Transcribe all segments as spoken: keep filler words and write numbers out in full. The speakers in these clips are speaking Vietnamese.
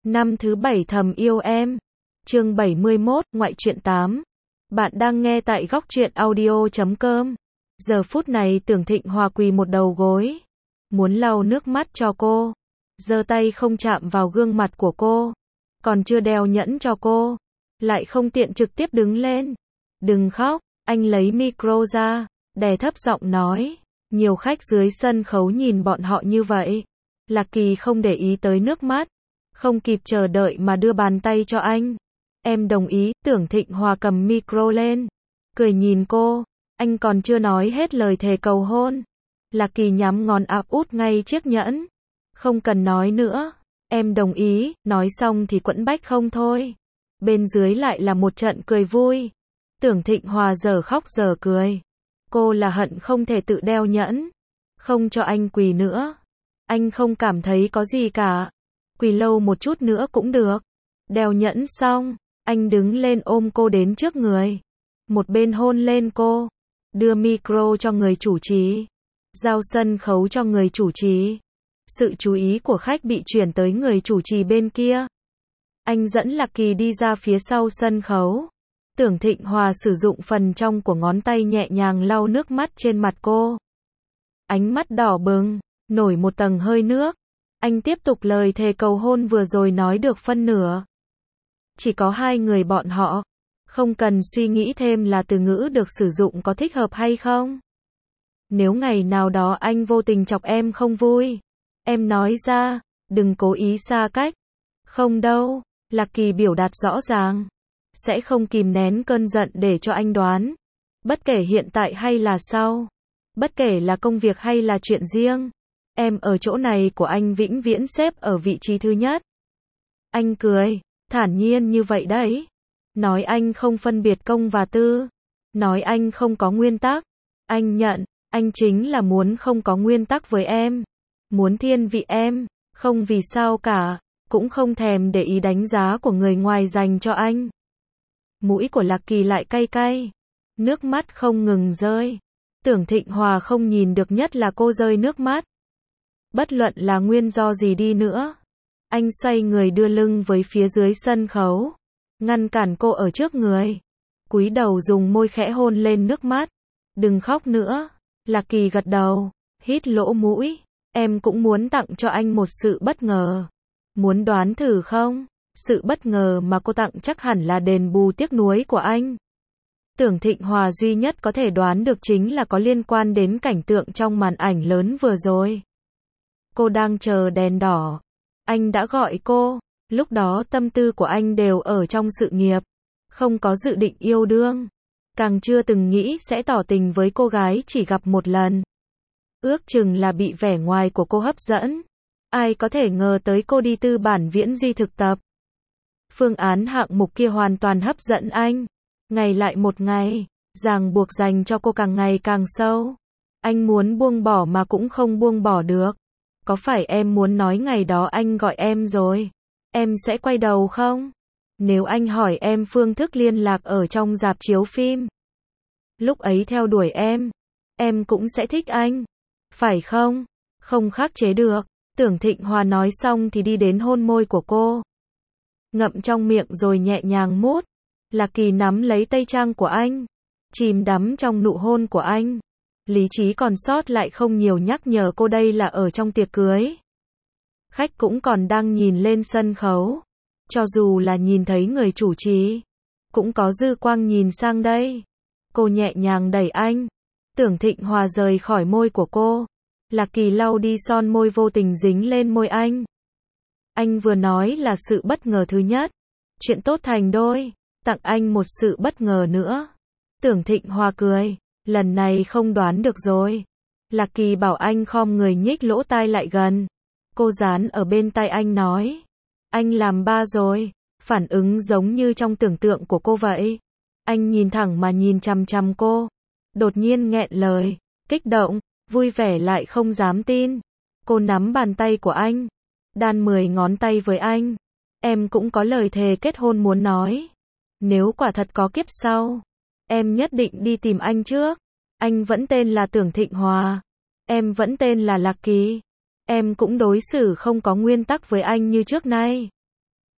Năm thứ bảy thầm yêu em. Chương bảy mươi mốt, ngoại truyện tám. Bạn đang nghe tại góc truyện audio chấm com. Giờ phút này Tưởng Thịnh Hòa quỳ một đầu gối, muốn lau nước mắt cho cô, giơ tay không chạm vào gương mặt của cô, còn chưa đeo nhẫn cho cô, lại không tiện trực tiếp đứng lên. Đừng khóc, anh lấy micro ra, đè thấp giọng nói. Nhiều khách dưới sân khấu nhìn bọn họ như vậy. Lạc Kỳ không để ý tới nước mắt, không kịp chờ đợi mà đưa bàn tay cho anh. Em đồng ý. Tưởng Thịnh Hòa cầm micro lên, cười nhìn cô. Anh còn chưa nói hết lời thề cầu hôn, Lạc Kỳ nhắm ngón áp út ngay chiếc nhẫn. Không cần nói nữa, em đồng ý. Nói xong thì quẫn bách không thôi. Bên dưới lại là một trận cười vui. Tưởng Thịnh Hòa giờ khóc giờ cười. Cô là hận không thể tự đeo nhẫn, không cho anh quỳ nữa. Anh không cảm thấy có gì cả, quỳ lâu một chút nữa cũng được. Đeo nhẫn xong, anh đứng lên ôm cô đến trước người, một bên hôn lên cô, đưa micro cho người chủ trì, giao sân khấu cho người chủ trì. Sự chú ý của khách bị chuyển tới người chủ trì bên kia. Anh dẫn Lạc Kỳ đi ra phía sau sân khấu. Tưởng Thịnh Hòa sử dụng phần trong của ngón tay nhẹ nhàng lau nước mắt trên mặt cô. Ánh mắt đỏ bừng, nổi một tầng hơi nước. Anh tiếp tục lời thề cầu hôn vừa rồi nói được phân nửa. Chỉ có hai người bọn họ, không cần suy nghĩ thêm là từ ngữ được sử dụng có thích hợp hay không. Nếu ngày nào đó anh vô tình chọc em không vui, em nói ra, đừng cố ý xa cách. Không đâu, Lạc Kỳ biểu đạt rõ ràng. Sẽ không kìm nén cơn giận để cho anh đoán. Bất kể hiện tại hay là sau, bất kể là công việc hay là chuyện riêng, em ở chỗ này của anh vĩnh viễn xếp ở vị trí thứ nhất. Anh cười, thản nhiên như vậy đấy. Nói anh không phân biệt công và tư. Nói anh không có nguyên tắc. Anh nhận, anh chính là muốn không có nguyên tắc với em. Muốn thiên vị em, không vì sao cả, cũng không thèm để ý đánh giá của người ngoài dành cho anh. Mũi của Lạc Kỳ lại cay cay, nước mắt không ngừng rơi. Tưởng Thịnh Hòa không nhìn được, nhất là cô rơi nước mắt. Bất luận là nguyên do gì đi nữa, anh xoay người đưa lưng với phía dưới sân khấu, ngăn cản cô ở trước người, cúi đầu dùng môi khẽ hôn lên nước mắt. Đừng khóc nữa. Lạc Kỳ gật đầu, hít lỗ mũi. Em cũng muốn tặng cho anh một sự bất ngờ. Muốn đoán thử không? Sự bất ngờ mà cô tặng chắc hẳn là đền bù tiếc nuối của anh. Tưởng Thịnh Hòa duy nhất có thể đoán được chính là có liên quan đến cảnh tượng trong màn ảnh lớn vừa rồi. Cô đang chờ đèn đỏ. Anh đã gọi cô. Lúc đó tâm tư của anh đều ở trong sự nghiệp, không có dự định yêu đương, càng chưa từng nghĩ sẽ tỏ tình với cô gái chỉ gặp một lần. Ước chừng là bị vẻ ngoài của cô hấp dẫn. Ai có thể ngờ tới cô đi tư bản viễn duy thực tập. Phương án hạng mục kia hoàn toàn hấp dẫn anh. Ngày lại một ngày, ràng buộc dành cho cô càng ngày càng sâu. Anh muốn buông bỏ mà cũng không buông bỏ được. Có phải em muốn nói ngày đó anh gọi em rồi, em sẽ quay đầu không? Nếu anh hỏi em phương thức liên lạc ở trong rạp chiếu phim, lúc ấy theo đuổi em, em cũng sẽ thích anh, phải không? Không khắc chế được. Tưởng Thịnh Hòa nói xong thì đi đến hôn môi của cô, ngậm trong miệng rồi nhẹ nhàng mút. Lạc Kỳ nắm lấy tay trang của anh, chìm đắm trong nụ hôn của anh. Lý trí còn sót lại không nhiều, nhắc nhở cô đây là ở trong tiệc cưới. Khách cũng còn đang nhìn lên sân khấu. Cho dù là nhìn thấy người chủ trì, cũng có dư quang nhìn sang đây. Cô nhẹ nhàng đẩy anh. Tưởng Thịnh Hòa rời khỏi môi của cô. Lạc Kỳ lau đi son môi vô tình dính lên môi anh. Anh vừa nói là sự bất ngờ thứ nhất. Chuyện tốt thành đôi. Tặng anh một sự bất ngờ nữa. Tưởng Thịnh Hòa cười. Lần này không đoán được rồi. Lạc Kỳ bảo anh khom người nhích lỗ tai lại gần. Cô dán ở bên tai anh nói. Anh làm ba rồi. Phản ứng giống như trong tưởng tượng của cô vậy. Anh nhìn thẳng mà nhìn chằm chằm cô. Đột nhiên nghẹn lời. Kích động, vui vẻ lại không dám tin. Cô nắm bàn tay của anh, đan mười ngón tay với anh. Em cũng có lời thề kết hôn muốn nói. Nếu quả thật có kiếp sau, em nhất định đi tìm anh trước. Anh vẫn tên là Tưởng Thịnh Hòa. Em vẫn tên là Lạc Kỳ. Em cũng đối xử không có nguyên tắc với anh như trước nay.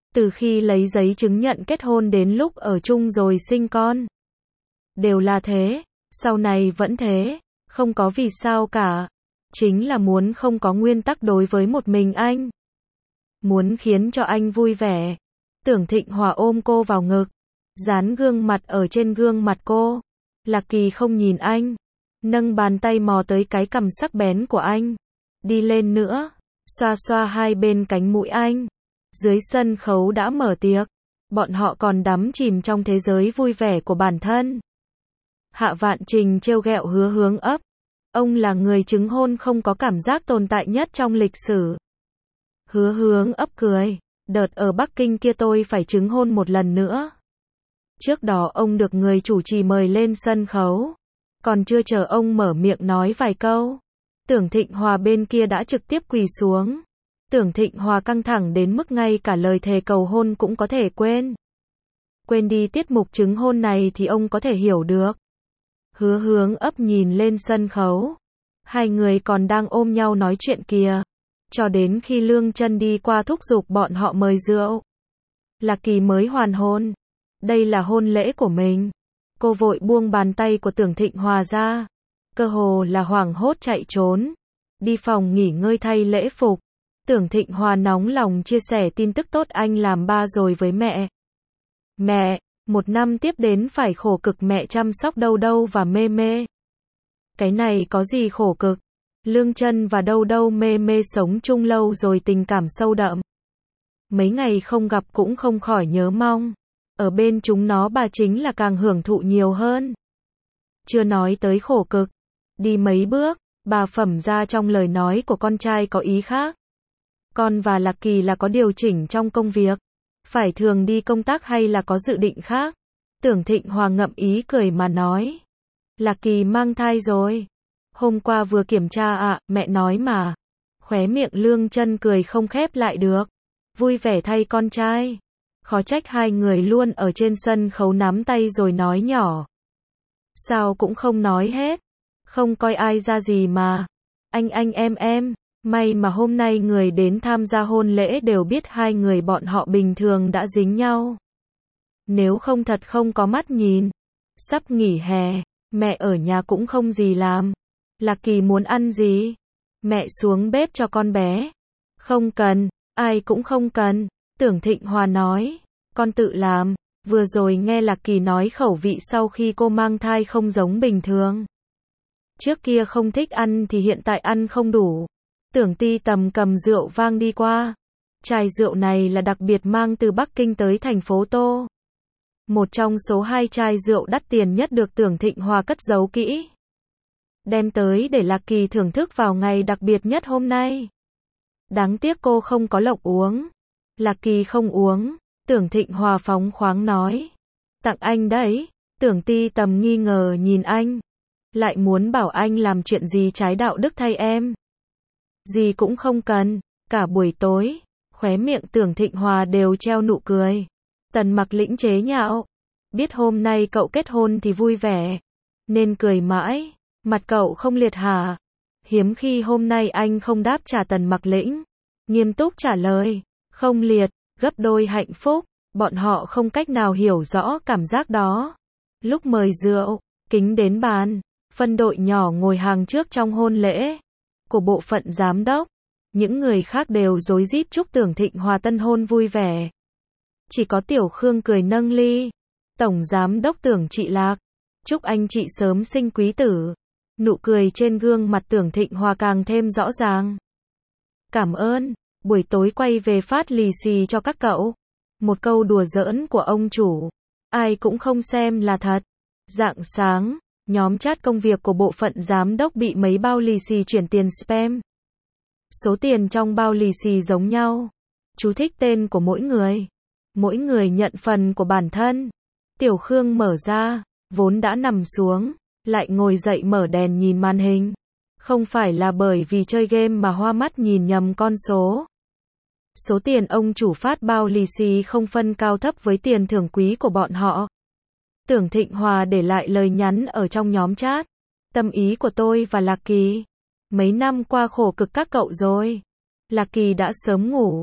Từ khi lấy giấy chứng nhận kết hôn đến lúc ở chung rồi sinh con. Đều là thế, sau này vẫn thế, không có vì sao cả. Chính là muốn không có nguyên tắc đối với một mình anh. Muốn khiến cho anh vui vẻ. Tưởng Thịnh Hòa ôm cô vào ngực, dán gương mặt ở trên gương mặt cô. Lạc Kỳ không nhìn anh, nâng bàn tay mò tới cái cằm sắc bén của anh. Đi lên nữa, xoa xoa hai bên cánh mũi anh. Dưới sân khấu đã mở tiệc, bọn họ còn đắm chìm trong thế giới vui vẻ của bản thân. Hạ Vạn Trình trêu ghẹo Hứa Hướng ấp. Ông là người chứng hôn không có cảm giác tồn tại nhất trong lịch sử. Hứa Hướng ấp cười. Đợt ở Bắc Kinh kia tôi phải chứng hôn một lần nữa. Trước đó ông được người chủ trì mời lên sân khấu. Còn chưa chờ ông mở miệng nói vài câu. Tưởng Thịnh Hòa bên kia đã trực tiếp quỳ xuống. Tưởng Thịnh Hòa căng thẳng đến mức ngay cả lời thề cầu hôn cũng có thể quên. Quên đi tiết mục chứng hôn này thì ông có thể hiểu được. Hứa Hướng ấp nhìn lên sân khấu. Hai người còn đang ôm nhau nói chuyện kìa. Cho đến khi Lương Chân đi qua thúc giục bọn họ mời rượu. Lạc Kỳ mới hoàn hôn. Đây là hôn lễ của mình. Cô vội buông bàn tay của Tưởng Thịnh Hòa ra. Cơ hồ là hoảng hốt chạy trốn. Đi phòng nghỉ ngơi thay lễ phục. Tưởng Thịnh Hòa nóng lòng chia sẻ tin tức tốt anh làm ba rồi với mẹ. Mẹ, một năm tiếp đến phải khổ cực mẹ chăm sóc Đâu Đâu và Mê Mê. Cái này có gì khổ cực? Lương Chân và Đâu Đâu Mê Mê sống chung lâu rồi tình cảm sâu đậm. Mấy ngày không gặp cũng không khỏi nhớ mong. Ở bên chúng nó bà chính là càng hưởng thụ nhiều hơn. Chưa nói tới khổ cực. Đi mấy bước, bà phẩm ra trong lời nói của con trai có ý khác. Con và Lạc Kỳ là có điều chỉnh trong công việc. Phải thường đi công tác hay là có dự định khác? Tưởng Thịnh Hòa ngậm ý cười mà nói. Lạc Kỳ mang thai rồi. Hôm qua vừa kiểm tra ạ, à, mẹ nói mà. Khóe miệng Lương Chân cười không khép lại được. Vui vẻ thay con trai. Khó trách hai người luôn ở trên sân khấu nắm tay rồi nói nhỏ. Sao cũng không nói hết. Không coi ai ra gì mà. Anh anh em em. May mà hôm nay người đến tham gia hôn lễ đều biết hai người bọn họ bình thường đã dính nhau. Nếu không thật không có mắt nhìn. Sắp nghỉ hè, mẹ ở nhà cũng không gì làm. Lạc Kỳ muốn ăn gì? Mẹ xuống bếp cho con bé. Không cần, ai cũng không cần. Tưởng Thịnh Hòa nói, con tự làm. Vừa rồi nghe Lạc Kỳ nói khẩu vị sau khi cô mang thai không giống bình thường. Trước kia không thích ăn thì hiện tại ăn không đủ. Tưởng Ti Tầm cầm rượu vang đi qua. Chai rượu này là đặc biệt mang từ Bắc Kinh tới thành phố Tô. Một trong số hai chai rượu đắt tiền nhất được Tưởng Thịnh Hòa cất giấu kỹ. Đem tới để Lạc Kỳ thưởng thức vào ngày đặc biệt nhất hôm nay. Đáng tiếc cô không có lộc uống. Lạc Kỳ không uống. Tưởng Thịnh Hòa phóng khoáng nói. Tặng anh đấy. Tưởng Ti Tầm nghi ngờ nhìn anh. Lại muốn bảo anh làm chuyện gì trái đạo đức thay em. Gì cũng không cần. Cả buổi tối, khóe miệng Tưởng Thịnh Hòa đều treo nụ cười. Tần Mặc Lĩnh chế nhạo. Biết hôm nay cậu kết hôn thì vui vẻ. Nên cười mãi. Mặt cậu không liệt hả? Hiếm khi hôm nay anh không đáp trả Tần Mặc Lĩnh. Nghiêm túc trả lời. Không liệt, gấp đôi hạnh phúc. Bọn họ không cách nào hiểu rõ cảm giác đó. Lúc mời rượu, kính đến bàn. Phân đội nhỏ ngồi hàng trước trong hôn lễ. Của bộ phận giám đốc. Những người khác đều rối rít chúc Tưởng Thịnh Hòa tân hôn vui vẻ. Chỉ có Tiểu Khương cười nâng ly. Tổng giám đốc Tưởng chị Lạc. Chúc anh chị sớm sinh quý tử. Nụ cười trên gương mặt Tưởng Thịnh Hòa càng thêm rõ ràng. Cảm ơn. Buổi tối quay về phát lì xì cho các cậu. Một câu đùa giỡn của ông chủ. Ai cũng không xem là thật. Rạng sáng, nhóm chat công việc của bộ phận giám đốc bị mấy bao lì xì chuyển tiền spam. Số tiền trong bao lì xì giống nhau. Chú thích tên của mỗi người. Mỗi người nhận phần của bản thân. Tiểu Khương mở ra, vốn đã nằm xuống, lại ngồi dậy mở đèn nhìn màn hình. Không phải là bởi vì chơi game mà hoa mắt nhìn nhầm con số. Số tiền ông chủ phát bao lì xì không phân cao thấp với tiền thưởng quý của bọn họ. Tưởng Thịnh Hòa để lại lời nhắn ở trong nhóm chat. Tâm ý của tôi và Lạc Kỳ. Mấy năm qua khổ cực các cậu rồi. Lạc Kỳ đã sớm ngủ.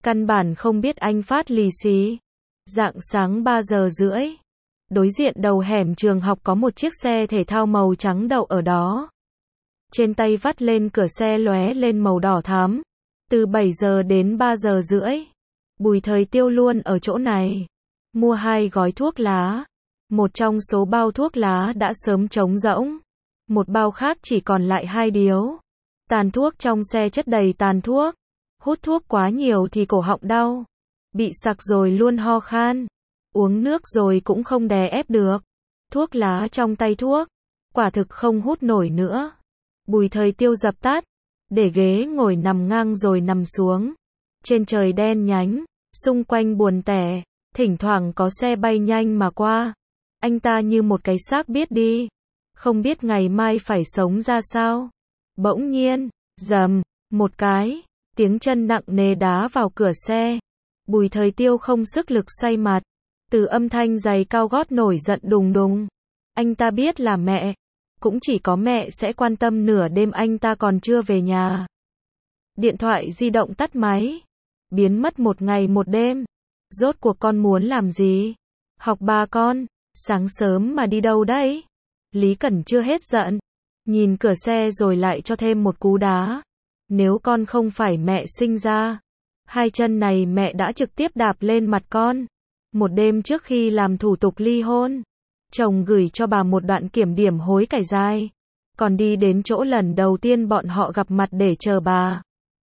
Căn bản không biết anh phát lì xì. Rạng sáng ba giờ rưỡi. Đối diện đầu hẻm trường học có một chiếc xe thể thao màu trắng đậu ở đó. Trên tay vắt lên cửa xe lóe lên màu đỏ thắm. Từ bảy giờ đến ba giờ rưỡi. Bùi Thời Tiêu luôn ở chỗ này. Mua hai gói thuốc lá. Một trong số bao thuốc lá đã sớm trống rỗng. Một bao khác chỉ còn lại hai điếu. Tàn thuốc trong xe chất đầy tàn thuốc. Hút thuốc quá nhiều thì cổ họng đau. Bị sặc rồi luôn ho khan. Uống nước rồi cũng không đè ép được. Thuốc lá trong tay thuốc. Quả thực không hút nổi nữa. Bùi Thời Tiêu dập tắt. Để ghế ngồi nằm ngang rồi nằm xuống. Trên trời đen nhánh. Xung quanh buồn tẻ. Thỉnh thoảng có xe bay nhanh mà qua. Anh ta như một cái xác biết đi. Không biết ngày mai phải sống ra sao. Bỗng nhiên, rầm, một cái. Tiếng chân nặng nề đá vào cửa xe. Bùi Thời Tiêu không sức lực xoay mặt. Từ âm thanh giày cao gót nổi giận đùng đùng. Anh ta biết là mẹ. Cũng chỉ có mẹ sẽ quan tâm nửa đêm anh ta còn chưa về nhà. Điện thoại di động tắt máy. Biến mất một ngày một đêm. Rốt cuộc con muốn làm gì? Học ba con. Sáng sớm mà đi đâu đấy? Lý Cẩn chưa hết giận. Nhìn cửa xe rồi lại cho thêm một cú đá. Nếu con không phải mẹ sinh ra. Hai chân này mẹ đã trực tiếp đạp lên mặt con. Một đêm trước khi làm thủ tục ly hôn. Chồng gửi cho bà một đoạn kiểm điểm hối cải dài. Còn đi đến chỗ lần đầu tiên bọn họ gặp mặt để chờ bà.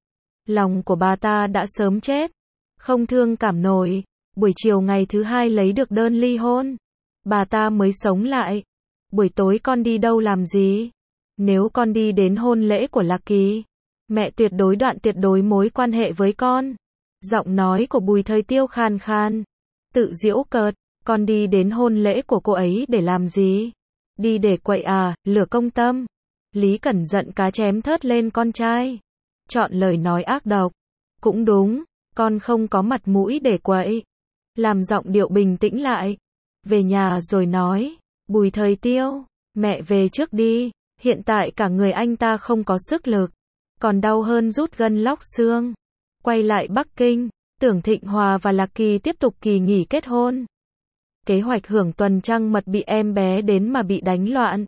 Lòng của bà ta đã sớm chết. Không thương cảm nổi. Buổi chiều ngày thứ hai lấy được đơn ly hôn. Bà ta mới sống lại. Buổi tối con đi đâu làm gì? Nếu con đi đến hôn lễ của Lạc Kỳ, mẹ tuyệt đối đoạn tuyệt đối mối quan hệ với con. Giọng nói của Bùi Thời Tiêu khan khan. Tự giễu cợt. Con đi đến hôn lễ của cô ấy để làm gì? Đi để quậy à, lửa công tâm. Lý Cẩn giận cá chém thớt lên con trai. Chọn lời nói ác độc. Cũng đúng, con không có mặt mũi để quậy. Làm giọng điệu bình tĩnh lại. Về nhà rồi nói. Bùi Thời Tiêu, mẹ về trước đi. Hiện tại cả người anh ta không có sức lực. Còn đau hơn rút gân lóc xương. Quay lại Bắc Kinh. Tưởng Thịnh Hòa và Lạc Kỳ tiếp tục kỳ nghỉ kết hôn. Kế hoạch hưởng tuần trăng mật bị em bé đến mà bị đánh loạn.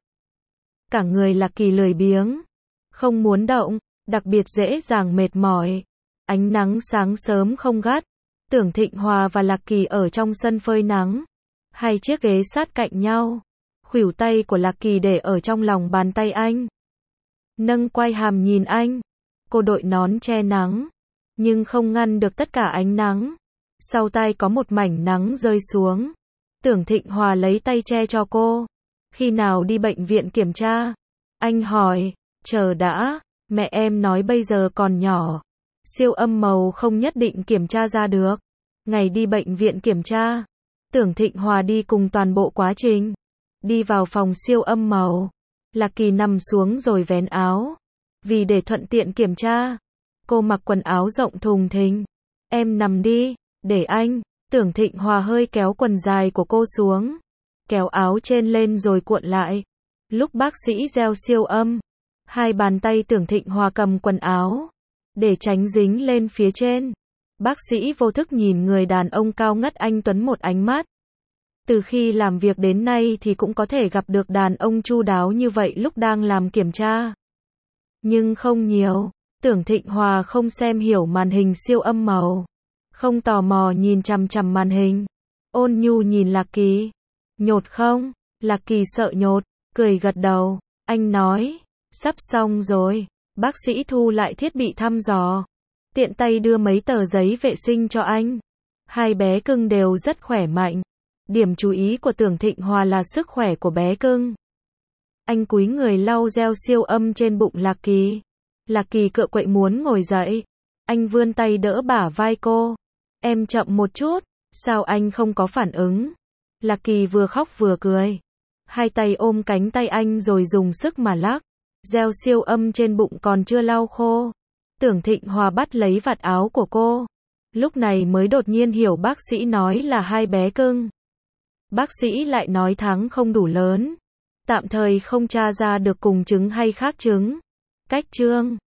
Cả người Lạc Kỳ lười biếng. Không muốn động. Đặc biệt dễ dàng mệt mỏi. Ánh nắng sáng sớm không gắt. Tưởng Thịnh Hòa và Lạc Kỳ ở trong sân phơi nắng. Hai chiếc ghế sát cạnh nhau. Khuỷu tay của Lạc Kỳ để ở trong lòng bàn tay anh. Nâng quai hàm nhìn anh. Cô đội nón che nắng. Nhưng không ngăn được tất cả ánh nắng. Sau tai có một mảnh nắng rơi xuống. Tưởng Thịnh Hòa lấy tay che cho cô. Khi nào đi bệnh viện kiểm tra? Anh hỏi. Chờ đã. Mẹ em nói bây giờ còn nhỏ. Siêu âm màu không nhất định kiểm tra ra được. Ngày đi bệnh viện kiểm tra. Tưởng Thịnh Hòa đi cùng toàn bộ quá trình. Đi vào phòng siêu âm màu. Lạc Kỳ nằm xuống rồi vén áo. Vì để thuận tiện kiểm tra. Cô mặc quần áo rộng thùng thình. Em nằm đi, để anh. Tưởng Thịnh Hòa hơi kéo quần dài của cô xuống. Kéo áo trên lên rồi cuộn lại. Lúc bác sĩ gieo siêu âm. Hai bàn tay Tưởng Thịnh Hòa cầm quần áo. Để tránh dính lên phía trên. Bác sĩ vô thức nhìn người đàn ông cao ngất anh tuấn một ánh mắt. Từ khi làm việc đến nay thì cũng có thể gặp được đàn ông chu đáo như vậy lúc đang làm kiểm tra. Nhưng không nhiều. Tưởng Thịnh Hòa không xem hiểu màn hình siêu âm màu. Không tò mò nhìn chằm chằm màn hình. Ôn nhu nhìn Lạc Kỳ. Nhột không? Lạc Kỳ sợ nhột. Cười gật đầu. Anh nói. Sắp xong rồi. Bác sĩ thu lại thiết bị thăm dò. Tiện tay đưa mấy tờ giấy vệ sinh cho anh. Hai bé cưng đều rất khỏe mạnh. Điểm chú ý của Tưởng Thịnh Hòa là sức khỏe của bé cưng. Anh cúi người lau gel siêu âm trên bụng Lạc Kỳ. Lạc Kỳ cựa quậy muốn ngồi dậy. Anh vươn tay đỡ bả vai cô. Em chậm một chút. Sao anh không có phản ứng? Lạc Kỳ vừa khóc vừa cười. Hai tay ôm cánh tay anh rồi dùng sức mà lắc. Gel siêu âm trên bụng còn chưa lau khô. Tưởng Thịnh Hòa bắt lấy vạt áo của cô. Lúc này mới đột nhiên hiểu bác sĩ nói là hai bé cưng. Bác sĩ lại nói tháng không đủ lớn. Tạm thời không tra ra được cùng trứng hay khác trứng. Cách trương.